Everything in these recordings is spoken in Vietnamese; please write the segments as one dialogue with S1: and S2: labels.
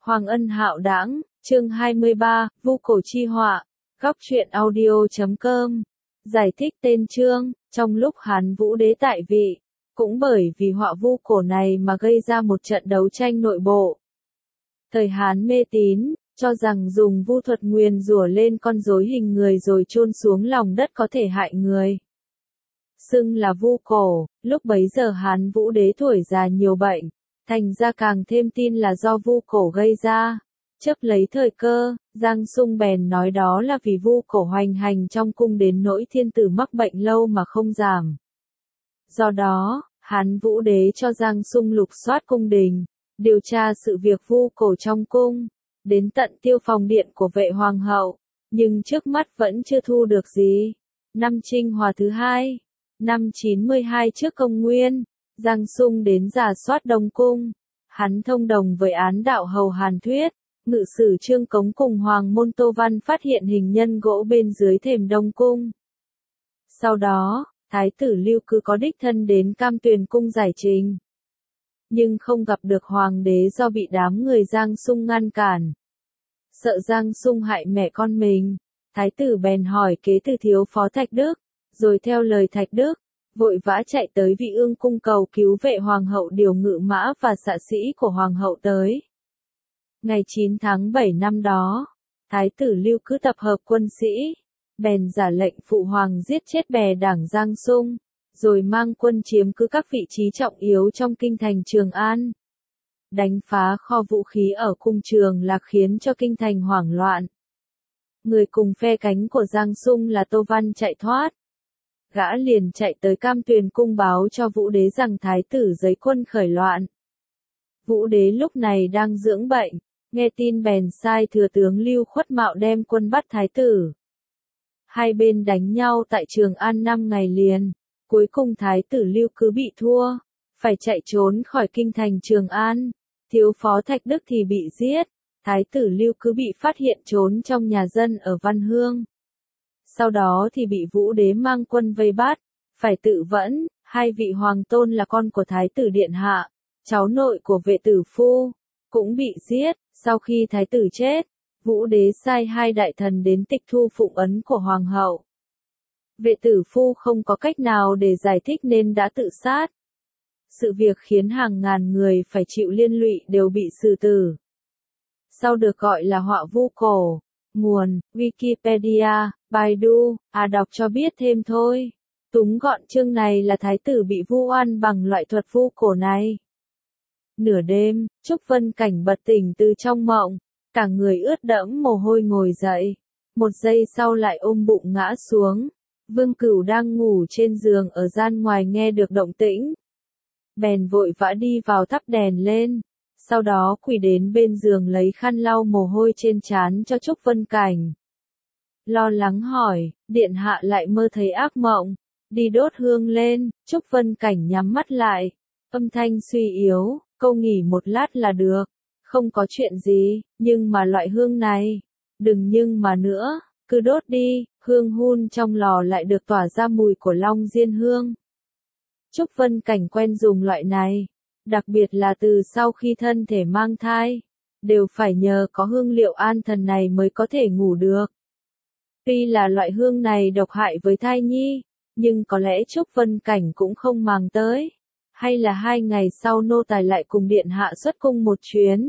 S1: Hoàng Ân Hạo Đãng, chương 23, Vu Cổ Chi Họa, góc truyện audio.com. Giải thích tên chương, trong lúc Hán Vũ Đế tại vị, cũng bởi vì họa vu cổ này mà gây ra một trận đấu tranh nội bộ. Thời Hán mê tín, cho rằng dùng vu thuật nguyền rủa lên con rối hình người rồi chôn xuống lòng đất có thể hại người. Xưng là vu cổ, lúc bấy giờ Hán Vũ Đế tuổi già nhiều bệnh, thành ra càng thêm tin là do vu cổ gây ra. Chấp lấy thời cơ, Giang Sung bèn nói đó là vì vu cổ hoành hành trong cung đến nỗi thiên tử mắc bệnh lâu mà không giảm. Do đó, Hán Vũ Đế cho Giang Sung lục soát cung đình, điều tra sự việc vu cổ trong cung, đến tận tiêu phòng điện của vệ hoàng hậu, nhưng trước mắt vẫn chưa thu được gì. Năm Trinh Hòa thứ hai, năm 92 trước công nguyên, Giang Sung đến rà soát Đông Cung. Hắn thông đồng với án đạo hầu Hàn Thuyết, ngự sử Trương Cống cùng Hoàng Môn Tô Văn phát hiện hình nhân gỗ bên dưới thềm Đông Cung. Sau đó, Thái tử Lưu Cứ có đích thân đến Cam Tuyền Cung giải trình, nhưng không gặp được Hoàng đế do bị đám người Giang Sung ngăn cản. Sợ Giang Sung hại mẹ con mình, Thái tử bèn hỏi kế từ thiếu phó Thạch Đức, rồi theo lời Thạch Đức, vội vã chạy tới Vị Ương cung cầu cứu vệ hoàng hậu điều ngự mã và xạ sĩ của hoàng hậu tới. Ngày 9 tháng 7 năm đó, Thái tử Lưu Cứ tập hợp quân sĩ, bèn giả lệnh phụ hoàng giết chết bè đảng Giang Sung, rồi mang quân chiếm cứ các vị trí trọng yếu trong kinh thành Trường An. Đánh phá kho vũ khí ở cung Trường Lạc khiến cho kinh thành hoảng loạn. Người cùng phe cánh của Giang Sung là Tô Văn chạy thoát. Gã liền chạy tới Cam Tuyền Cung báo cho Vũ Đế rằng thái tử giấy quân khởi loạn. Vũ Đế lúc này đang dưỡng bệnh, nghe tin bèn sai thừa tướng Lưu Khuất Mạo đem quân bắt thái tử. Hai bên đánh nhau tại Trường An 5 ngày liền, cuối cùng thái tử Lưu Cứ bị thua, phải chạy trốn khỏi kinh thành Trường An. Thiếu phó Thạch Đức thì bị giết, thái tử Lưu Cứ bị phát hiện trốn trong nhà dân ở Văn Hương. Sau đó thì bị Vũ Đế mang quân vây bắt, phải tự vẫn. Hai vị hoàng tôn là con của thái tử điện hạ, cháu nội của vệ tử phu, cũng bị giết. Sau khi thái tử chết, Vũ Đế sai hai đại thần đến tịch thu phụng ấn của hoàng hậu. Vệ tử phu không có cách nào để giải thích nên đã tự sát. Sự việc khiến hàng ngàn người phải chịu liên lụy đều bị xử tử. Sau được gọi là họa vu cổ. Nguồn, Wikipedia, Baidu, đọc cho biết thêm thôi. Túng gọn chương này là thái tử bị vu oan bằng loại thuật vu cổ này. Nửa đêm, Trúc Vân Cảnh bật tỉnh từ trong mộng, cả người ướt đẫm mồ hôi ngồi dậy. Một giây sau lại ôm bụng ngã xuống. Vương Cửu đang ngủ trên giường ở gian ngoài nghe được động tĩnh, bèn vội vã đi vào thắp đèn lên. Sau đó quỳ đến bên giường lấy khăn lau mồ hôi trên trán cho Trúc Vân Cảnh. Lo lắng hỏi, điện hạ lại mơ thấy ác mộng, đi đốt hương lên. Trúc Vân Cảnh nhắm mắt lại, âm thanh suy yếu, câu nghỉ một lát là được, không có chuyện gì, nhưng mà loại hương này, đừng nhưng mà nữa, cứ đốt đi. Hương hun trong lò lại được tỏa ra mùi của long diên hương. Trúc Vân Cảnh quen dùng loại này, đặc biệt là từ sau khi thân thể mang thai, đều phải nhờ có hương liệu an thần này mới có thể ngủ được. Tuy là loại hương này độc hại với thai nhi, nhưng có lẽ Trúc Vân Cảnh cũng không màng tới. Hay là 2 ngày sau nô tài lại cùng điện hạ xuất cung một chuyến,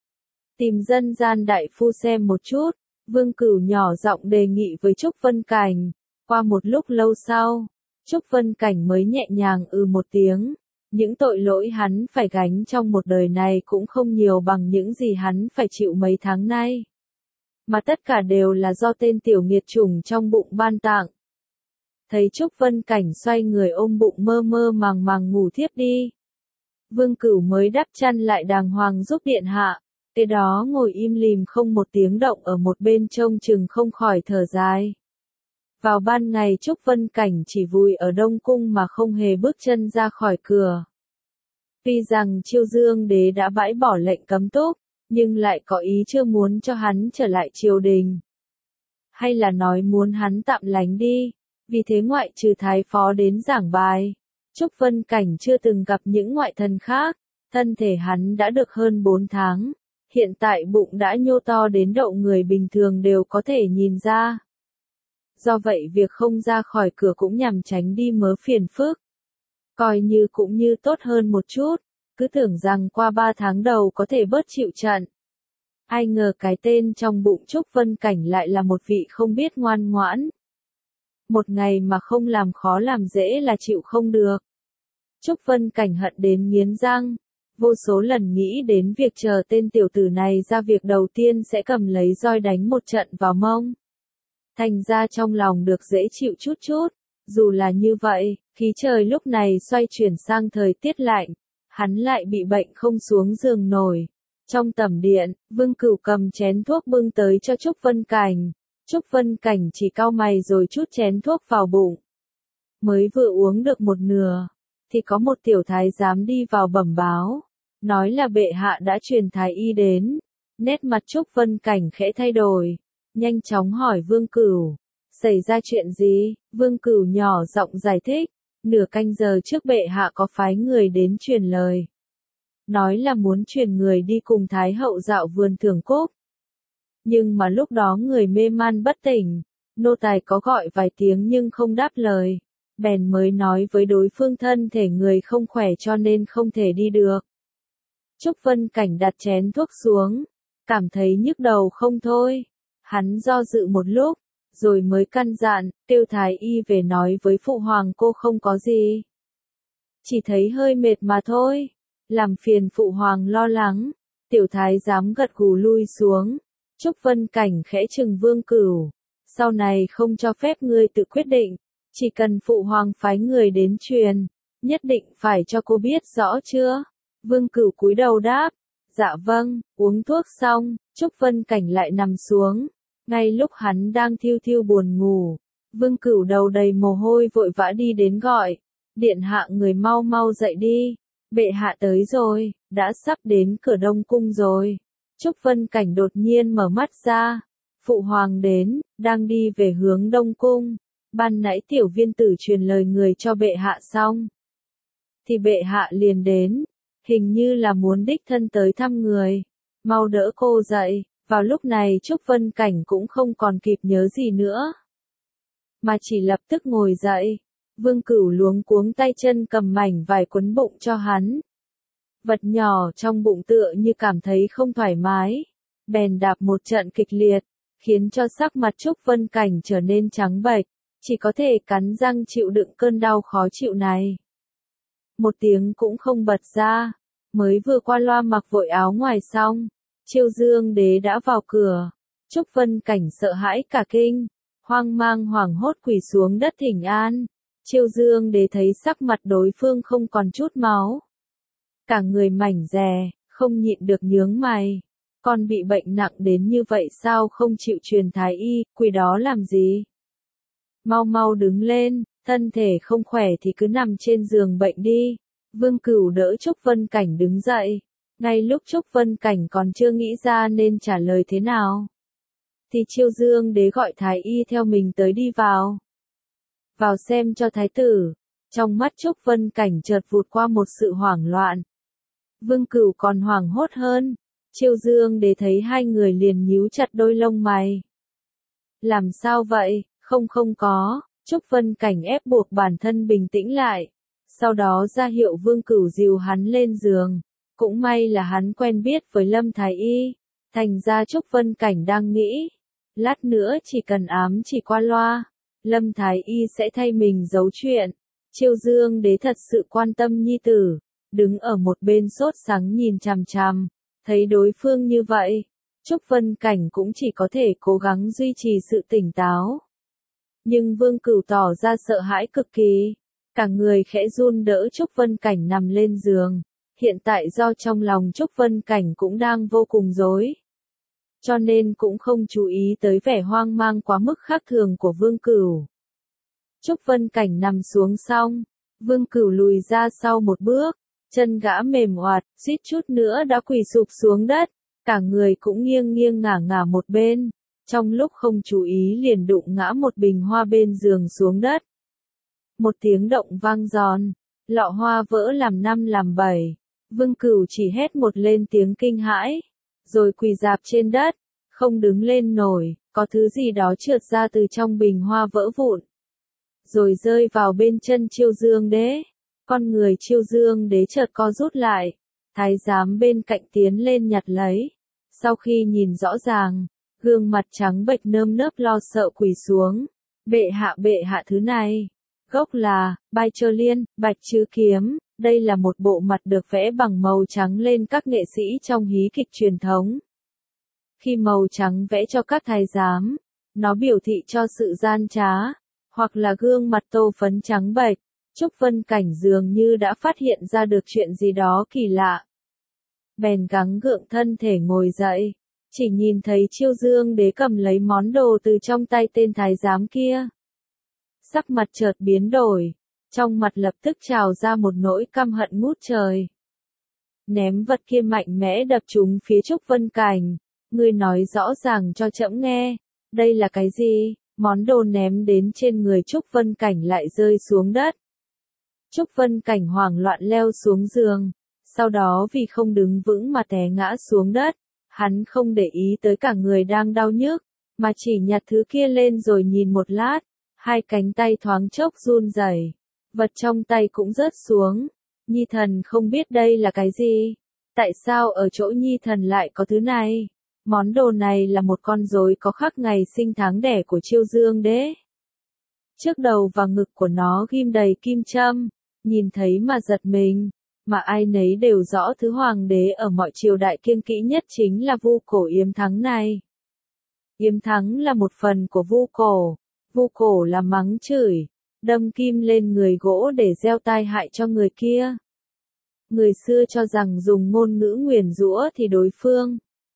S1: tìm dân gian đại phu xem một chút. Vương Cửu nhỏ giọng đề nghị với Trúc Vân Cảnh. Qua một lúc lâu sau, Trúc Vân Cảnh mới nhẹ nhàng một tiếng. Những tội lỗi hắn phải gánh trong một đời này cũng không nhiều bằng những gì hắn phải chịu mấy tháng nay. Mà tất cả đều là do tên tiểu nghiệt chủng trong bụng ban tặng. Thấy Trúc Vân Cảnh xoay người ôm bụng mơ mơ màng màng ngủ thiếp đi, Vương Cửu mới đắp chăn lại đàng hoàng giúp điện hạ. Kế đó ngồi im lìm không một tiếng động ở một bên trông chừng không khỏi thở dài. Vào ban ngày Trúc Vân Cảnh chỉ vùi ở Đông Cung mà không hề bước chân ra khỏi cửa. Tuy rằng Chiêu Dương Đế đã bãi bỏ lệnh cấm túc, nhưng lại có ý chưa muốn cho hắn trở lại triều đình. Hay là nói muốn hắn tạm lánh đi, vì thế ngoại trừ thái phó đến giảng bài, Trúc Vân Cảnh chưa từng gặp những ngoại thần khác. Thân thể hắn đã được hơn 4 tháng. hiện tại bụng đã nhô to đến độ người bình thường đều có thể nhìn ra. Do vậy việc không ra khỏi cửa cũng nhằm tránh đi mớ phiền phức. Coi như cũng như tốt hơn một chút, cứ tưởng rằng qua 3 tháng đầu có thể bớt chịu trận. Ai ngờ cái tên trong bụng Trúc Vân Cảnh lại là một vị không biết ngoan ngoãn. Một ngày mà không làm khó làm dễ là chịu không được. Trúc Vân Cảnh hận đến nghiến răng, vô số lần nghĩ đến việc chờ tên tiểu tử này ra việc đầu tiên sẽ cầm lấy roi đánh một trận vào mông. Thành ra trong lòng được dễ chịu chút chút, dù là như vậy, khí trời lúc này xoay chuyển sang thời tiết lạnh, hắn lại bị bệnh không xuống giường nổi. Trong tầm điện, Vương Cửu cầm chén thuốc bưng tới cho Trúc Vân Cảnh. Trúc Vân Cảnh chỉ cau mày rồi trút chén thuốc vào bụng. Mới vừa uống được một nửa, thì có một tiểu thái giám đi vào bẩm báo, nói là bệ hạ đã truyền thái y đến. Nét mặt Trúc Vân Cảnh khẽ thay đổi, nhanh chóng hỏi Vương Cửu, xảy ra chuyện gì? Vương Cửu nhỏ giọng giải thích, nửa canh giờ trước bệ hạ có phái người đến truyền lời. Nói là muốn truyền người đi cùng Thái hậu dạo vườn thưởng cúc. Nhưng mà lúc đó người mê man bất tỉnh, nô tài có gọi vài tiếng nhưng không đáp lời, bèn mới nói với đối phương thân thể người không khỏe cho nên không thể đi được. Trúc Vân Cảnh đặt chén thuốc xuống, cảm thấy nhức đầu không thôi. Hắn do dự một lúc, rồi mới căn dặn, kêu thái y về nói với phụ hoàng cô không có gì. Chỉ thấy hơi mệt mà thôi, làm phiền phụ hoàng lo lắng. Tiểu thái giám gật gù lui xuống. Trúc Vân Cảnh khẽ trừng Vương Cửu, sau này không cho phép ngươi tự quyết định, chỉ cần phụ hoàng phái người đến truyền, nhất định phải cho cô biết rõ chưa? Vương Cửu cúi đầu đáp, dạ vâng. Uống thuốc xong, Trúc Vân Cảnh lại nằm xuống. Ngay lúc hắn đang thiêu thiêu buồn ngủ, Vương Cửu đầu đầy mồ hôi vội vã đi đến gọi, điện hạ người mau mau dậy đi, bệ hạ tới rồi, đã sắp đến cửa Đông Cung rồi. Trúc Vân Cảnh đột nhiên mở mắt ra, phụ hoàng đến, đang đi về hướng Đông Cung, ban nãy tiểu viên tử truyền lời người cho bệ hạ xong. Thì bệ hạ liền đến, hình như là muốn đích thân tới thăm người, mau đỡ cô dậy. Vào lúc này Trúc Vân Cảnh cũng không còn kịp nhớ gì nữa, mà chỉ lập tức ngồi dậy. Vương Cửu luống cuống tay chân cầm mảnh vải quấn bụng cho hắn. Vật nhỏ trong bụng tựa như cảm thấy không thoải mái, bèn đạp một trận kịch liệt, khiến cho sắc mặt Trúc Vân Cảnh trở nên trắng bệch, chỉ có thể cắn răng chịu đựng cơn đau khó chịu này. Một tiếng cũng không bật ra, mới vừa qua loa mặc vội áo ngoài xong. Chiêu Dương Đế đã vào cửa, Trúc Vân Cảnh sợ hãi cả kinh, hoang mang hoảng hốt quỳ xuống đất thỉnh an. Chiêu Dương Đế thấy sắc mặt đối phương không còn chút máu, cả người mảnh dè, không nhịn được nhướng mày. Con bị bệnh nặng đến như vậy sao không chịu truyền thái y, quỳ đó làm gì? Mau mau đứng lên, thân thể không khỏe thì cứ nằm trên giường bệnh đi. Vương Cửu đỡ Trúc Vân Cảnh đứng dậy. Ngay lúc Trúc Vân Cảnh còn chưa nghĩ ra nên trả lời thế nào, thì Chiêu Dương Đế gọi thái y theo mình tới đi vào. Vào xem cho thái tử. Trong mắt Trúc Vân Cảnh chợt vụt qua một sự hoảng loạn. Vương Cửu còn hoảng hốt hơn. Chiêu Dương Đế thấy hai người liền nhíu chặt đôi lông mày. Làm sao vậy? Không có. Trúc Vân Cảnh ép buộc bản thân bình tĩnh lại. Sau đó ra hiệu Vương Cửu dìu hắn lên giường. Cũng may là hắn quen biết với Lâm Thái Y, thành ra Trúc Vân Cảnh đang nghĩ, lát nữa chỉ cần ám chỉ qua loa, Lâm Thái Y sẽ thay mình giấu chuyện. Chiêu Dương Đế thật sự quan tâm nhi tử, đứng ở một bên sốt sắng nhìn chằm chằm, thấy đối phương như vậy, Trúc Vân Cảnh cũng chỉ có thể cố gắng duy trì sự tỉnh táo. Nhưng Vương Cửu tỏ ra sợ hãi cực kỳ, cả người khẽ run đỡ Trúc Vân Cảnh nằm lên giường. Hiện tại do trong lòng Trúc Vân Cảnh cũng đang vô cùng rối, cho nên cũng không chú ý tới vẻ hoang mang quá mức khác thường của Vương Cửu. Trúc Vân Cảnh nằm xuống xong, Vương Cửu lùi ra sau một bước, chân gã mềm oạt, suýt chút nữa đã quỳ sụp xuống đất, cả người cũng nghiêng nghiêng ngả ngả một bên, trong lúc không chú ý liền đụng ngã một bình hoa bên giường xuống đất. Một tiếng động vang giòn, lọ hoa vỡ làm 5 làm 7. Vương Cửu chỉ hét một lên tiếng kinh hãi, rồi quỳ rạp trên đất, không đứng lên nổi, có thứ gì đó trượt ra từ trong bình hoa vỡ vụn, rồi rơi vào bên chân Chiêu Dương Đế. Con người Chiêu Dương Đế chợt co rút lại, thái giám bên cạnh tiến lên nhặt lấy. Sau khi nhìn rõ ràng, gương mặt trắng bệch nơm nớp lo sợ quỳ xuống. Bệ hạ thứ này, gốc là Bai Chơ Liên, Bạch Chữ Kiếm, đây là một bộ mặt được vẽ bằng màu trắng lên các nghệ sĩ trong hí kịch truyền thống. Khi màu trắng vẽ cho các thái giám, nó biểu thị cho sự gian trá, hoặc là gương mặt tô phấn trắng bệch. Trúc Vân Cảnh dường như đã phát hiện ra được chuyện gì đó kỳ lạ. Bèn gắng gượng thân thể ngồi dậy, chỉ nhìn thấy Chiêu Dương Đế cầm lấy món đồ từ trong tay tên thái giám kia. Sắc mặt chợt biến đổi, trong mặt lập tức trào ra một nỗi căm hận ngút trời. Ném vật kia mạnh mẽ đập trúng phía Trúc Vân Cảnh, ngươi nói rõ ràng cho trẫm nghe, đây là cái gì? Món đồ ném đến trên người Trúc Vân Cảnh lại rơi xuống đất. Trúc Vân Cảnh hoảng loạn leo xuống giường, sau đó vì không đứng vững mà té ngã xuống đất, hắn không để ý tới cả người đang đau nhức, mà chỉ nhặt thứ kia lên rồi nhìn một lát, hai cánh tay thoáng chốc run rẩy, vật trong tay cũng rớt xuống. Nhi thần không biết đây là cái gì, tại sao ở chỗ Nhi thần lại có thứ này? Món đồ này là một con rối có khắc ngày sinh tháng đẻ của Chiêu Dương Đế. Trước đầu và ngực của nó ghim đầy kim châm, nhìn thấy mà giật mình, mà ai nấy đều rõ thứ hoàng đế ở mọi triều đại kiêng kỵ nhất chính là Vu Cổ Yếm Thắng này. Yếm Thắng là một phần của Vu Cổ là mắng chửi, đâm kim lên người gỗ để gieo tai hại cho người kia. Người xưa cho rằng dùng ngôn ngữ nguyền rủa thì đối phương,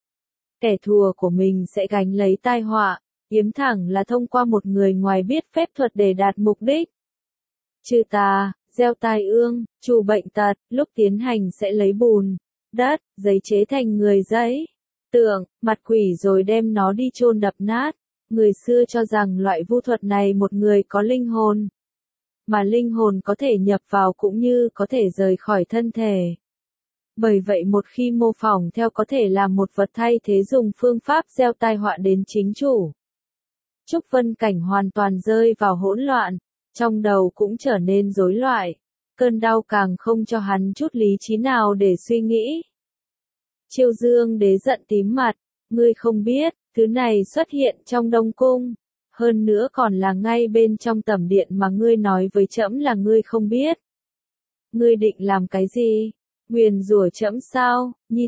S1: kẻ thù của mình sẽ gánh lấy tai họa. Yếm Thẳng là thông qua một người ngoài biết phép thuật để đạt mục đích. Trừ tà, gieo tai ương, trừ bệnh tật, lúc tiến hành sẽ lấy bùn, đất, giấy chế thành người giấy, tượng, mặt quỷ rồi đem nó đi chôn đập nát. Người xưa cho rằng loại vu thuật này một người có linh hồn, mà linh hồn có thể nhập vào cũng như có thể rời khỏi thân thể. Bởi vậy một khi mô phỏng theo có thể làm một vật thay thế dùng phương pháp gieo tai họa đến chính chủ. Trúc Vân Cảnh hoàn toàn rơi vào hỗn loạn, trong đầu cũng trở nên rối loạn, cơn đau càng không cho hắn chút lý trí nào để suy nghĩ. Chiêu Dương Đế giận tím mặt, ngươi không biết, thứ này xuất hiện trong Đông Cung, hơn nữa còn là ngay bên trong tẩm điện mà ngươi nói với trẫm là ngươi không biết. Ngươi định làm cái gì? Nguyền rủa trẫm sao? Nhi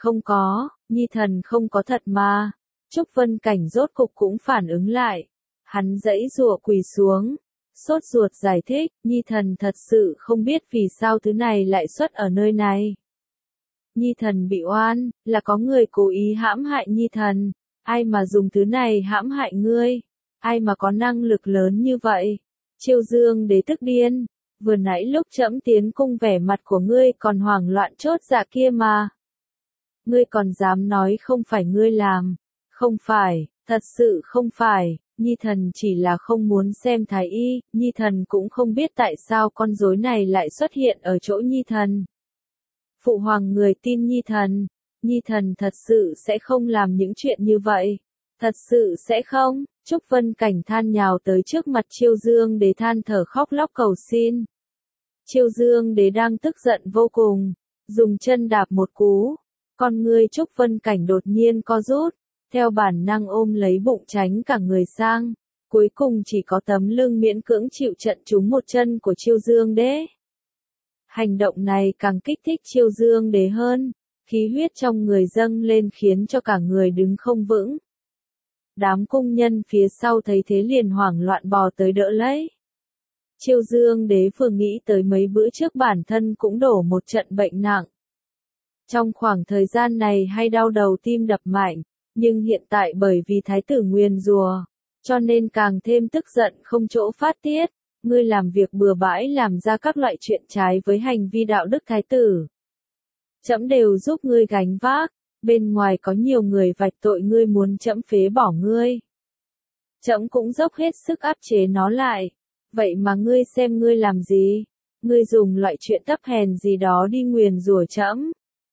S1: thần không có thật mà. Trúc Vân Cảnh rốt cục cũng phản ứng lại. Hắn giãy giụa quỳ xuống, sốt ruột giải thích, Nhi thần thật sự không biết vì sao thứ này lại xuất ở nơi này. Nhi thần bị oan, là có người cố ý hãm hại Nhi thần, ai mà dùng thứ này hãm hại ngươi, ai mà có năng lực lớn như vậy. Chiêu Dương Đế tức điên, vừa nãy lúc trẫm tiến cung vẻ mặt của ngươi còn hoảng loạn chốt dạ kia mà. Ngươi còn dám nói không phải ngươi làm, không phải, thật sự không phải. Nhi thần chỉ là không muốn xem thái y, Nhi thần cũng không biết tại sao con rối này lại xuất hiện ở chỗ Nhi thần. Phụ hoàng người tin Nhi thần thật sự sẽ không làm những chuyện như vậy. Thật sự sẽ không. Trúc Vân Cảnh than nhào tới trước mặt Chiêu Dương Đế than thở khóc lóc cầu xin. Chiêu Dương Đế đang tức giận vô cùng, dùng chân đạp một cú, con ngươi Trúc Vân Cảnh đột nhiên co rút, theo bản năng ôm lấy bụng tránh cả người sang, cuối cùng chỉ có tấm lưng miễn cưỡng chịu trận trúng một chân của Chiêu Dương Đế. Hành động này càng kích thích Chiêu Dương Đế hơn, khí huyết trong người dâng lên khiến cho cả người đứng không vững. Đám cung nhân phía sau thấy thế liền hoảng loạn bò tới đỡ lấy. Chiêu Dương Đế vừa nghĩ tới mấy bữa trước bản thân cũng đổ một trận bệnh nặng. Trong khoảng thời gian này hay đau đầu tim đập mạnh, nhưng hiện tại bởi vì thái tử nguyền rủa, cho nên càng thêm tức giận không chỗ phát tiết. Ngươi làm việc bừa bãi làm ra các loại chuyện trái với hành vi đạo đức thái tử. Trẫm đều giúp ngươi gánh vác, bên ngoài có nhiều người vạch tội ngươi muốn trẫm phế bỏ ngươi. Trẫm cũng dốc hết sức áp chế nó lại, vậy mà ngươi xem ngươi làm gì? Ngươi dùng loại chuyện thấp hèn gì đó đi nguyền rủa trẫm.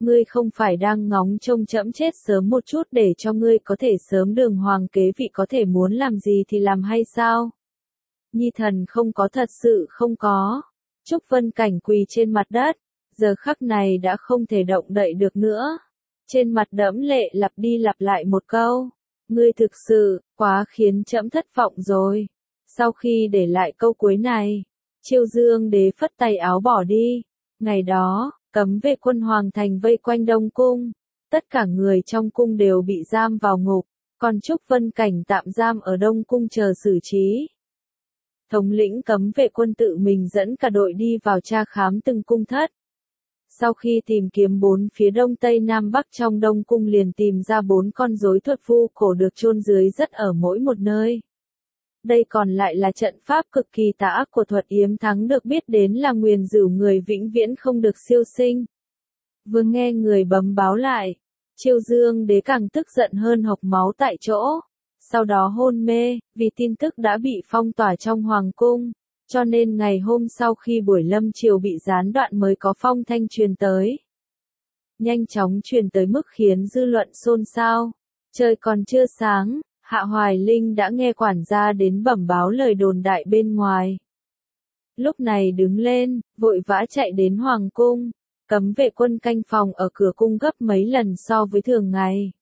S1: Ngươi không phải đang ngóng trông trẫm chết sớm một chút để cho ngươi có thể sớm đường hoàng kế vị, có thể muốn làm gì thì làm hay sao? Nhi thần không có, thật sự không có. Trúc Vân Cảnh quỳ trên mặt đất, giờ khắc này đã không thể động đậy được nữa. Trên mặt đẫm lệ lặp đi lặp lại một câu. Ngươi thực sự, quá khiến trẫm thất vọng rồi. Sau khi để lại câu cuối này, Chiêu Dương đế phất tay áo bỏ đi. Ngày đó, cấm vệ quân hoàng thành vây quanh Đông Cung. Tất cả người trong cung đều bị giam vào ngục, còn Trúc Vân Cảnh tạm giam ở Đông Cung chờ xử trí. Thống lĩnh cấm vệ quân tự mình dẫn cả đội đi vào tra khám từng cung thất. Sau khi tìm kiếm bốn phía đông tây nam bắc trong Đông Cung liền tìm ra 4 con rối thuật vu cổ được chôn dưới đất ở mỗi một nơi. Đây còn lại là trận pháp cực kỳ tà ác của Thuật Yếm Thắng, được biết đến là nguyền rủa người vĩnh viễn không được siêu sinh. Vừa nghe người bấm báo lại, Chiêu Dương đế càng tức giận hơn, hộc máu tại chỗ. Sau đó hôn mê, vì tin tức đã bị phong tỏa trong hoàng cung, cho nên ngày hôm sau khi buổi lâm triều bị gián đoạn mới có phong thanh truyền tới. Nhanh chóng truyền tới mức khiến dư luận xôn xao. Trời còn chưa sáng, Hạ Hoài Linh đã nghe quản gia đến bẩm báo lời đồn đại bên ngoài. Lúc này đứng lên, vội vã chạy đến hoàng cung, cấm vệ quân canh phòng ở cửa cung gấp mấy lần so với thường ngày.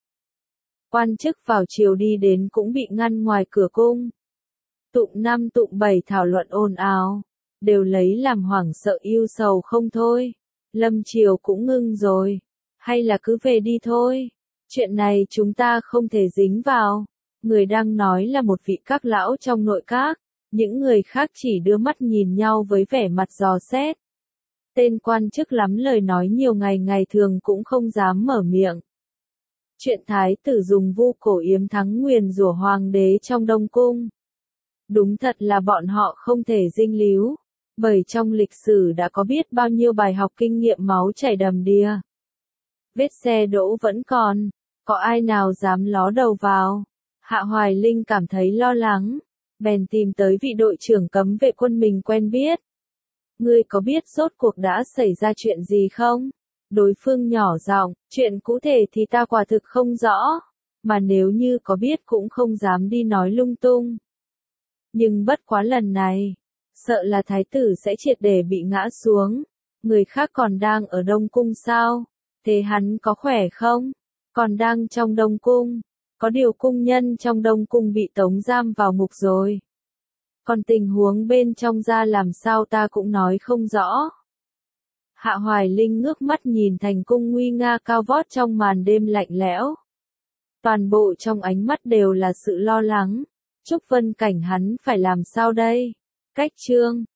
S1: Quan chức vào triều đi đến cũng bị ngăn ngoài cửa cung. Tụng 5 tụng 7 thảo luận ồn ào, đều lấy làm hoảng sợ ưu sầu không thôi. Lâm triều cũng ngưng rồi, hay là cứ về đi thôi. Chuyện này chúng ta không thể dính vào. Người đang nói là một vị các lão trong nội các, những người khác chỉ đưa mắt nhìn nhau với vẻ mặt dò xét. Tên quan chức lắm lời nói nhiều, ngày thường cũng không dám mở miệng. Chuyện thái tử dùng vu cổ Yếm Thắng nguyền rủa hoàng đế trong Đông Cung. Đúng thật là bọn họ không thể dinh líu, bởi trong lịch sử đã có biết bao nhiêu bài học kinh nghiệm máu chảy đầm đìa. Vết xe đỗ vẫn còn, có ai nào dám ló đầu vào? Hạ Hoài Linh cảm thấy lo lắng, bèn tìm tới vị đội trưởng cấm vệ quân mình quen biết. Ngươi có biết rốt cuộc đã xảy ra chuyện gì không? Đối phương nhỏ giọng, chuyện cụ thể thì ta quả thực không rõ, mà nếu như có biết cũng không dám đi nói lung tung. Nhưng bất quá lần này, sợ là thái tử sẽ triệt để bị ngã xuống. Người khác còn đang ở Đông Cung sao? Thế hắn có khỏe không? Còn đang trong Đông Cung. Có điều cung nhân trong Đông Cung bị tống giam vào ngục rồi. Còn tình huống bên trong ra làm sao ta cũng nói không rõ. Hạ Hoài Linh ngước mắt nhìn thành cung nguy nga cao vót trong màn đêm lạnh lẽo. Toàn bộ trong ánh mắt đều là sự lo lắng. Trúc Vân Cảnh hắn phải làm sao đây? Cách chương